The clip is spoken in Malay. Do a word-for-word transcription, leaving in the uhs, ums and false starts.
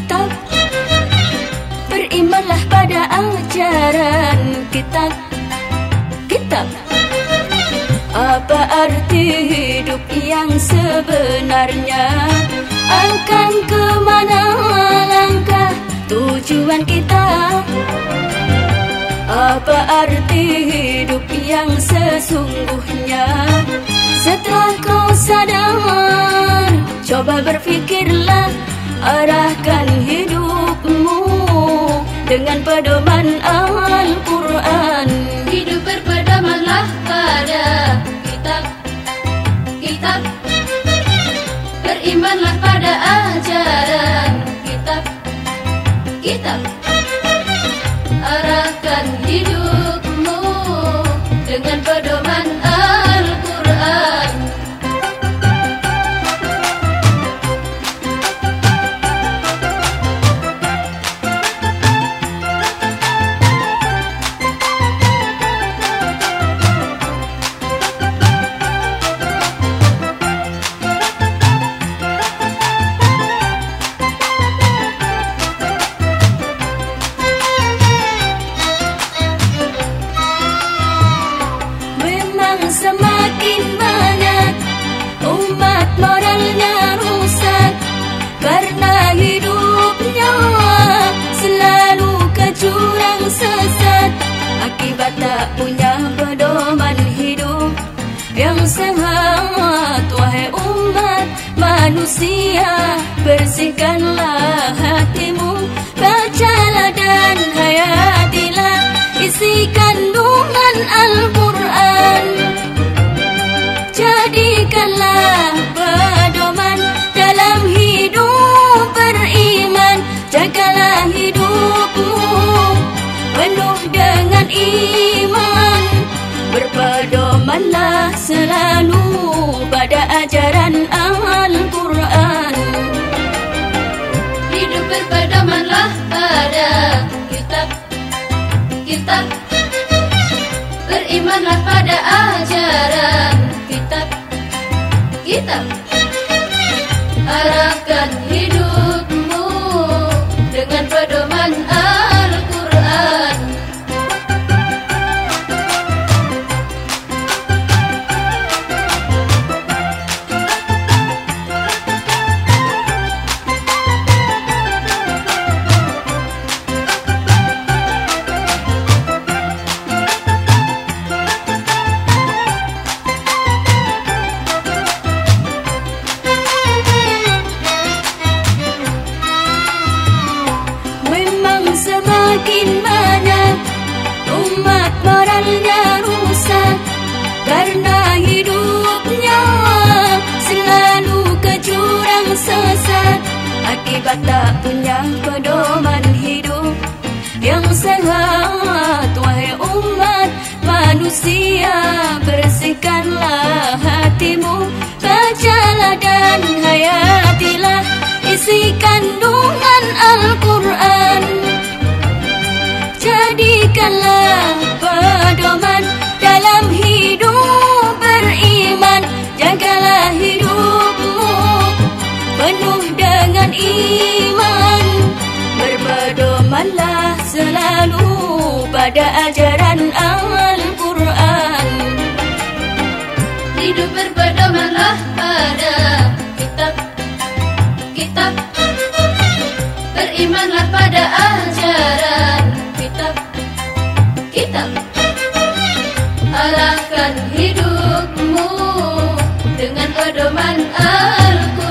kitab. Berimanlah pada ajaran kitab. Kitab. Apa arti hidup yang sebenarnya? Akan kemana langkah tujuan kita? Apa arti hidup yang sesungguhnya? Setelah kau sadar, coba berfikirlah, arahkan hidupmu dengan pedoman Al-Quran. Hidup berpedomanlah pada kitab. Kitab. Berimanlah pada ajaran kitab. Kitab. Arahkan hidupmu dengan pedoman Al-Quran. Semakin banyak umat moralnya rusak karena hidupnya selalu ke jurang sesat. Akibat tak punya pedoman hidup yang sehat. Wahai umat manusia, bersihkanlah hatimu, bacalah dan hayatilah isi kandungan Al-Quran. Jadikanlah pedoman dalam hidup beriman. Jagalah hidupmu penuh dengan iman. Berpedomanlah selalu pada ajaran Al-Quran. Hidup berpedomanlah pada kitab. Kitab. Berimanlah pada ajaran kitab. Kitab. Arahkan hidupmu dengan pedoman Al-Quran. Semakin banyak umat moralnya rusak karena hidupnya selalu ke jurang sesat. Akibat tak punya pedoman hidup yang sehat. Wahai umat manusia, bersihkanlah hatimu, bacalah dan hayatilah isi kandungan Al-Quran. Jadikanlah pedoman dalam hidup beriman. Jagalah hidupmu penuh dengan iman. Berpedomanlah selalu pada ajaran Al-Quran. Hidup berpedomanlah pada kitab. Kitab. Berimanlah pada ajaran kitab. Kitab. Arahkan hidupmu dengan pedoman Al-Quran.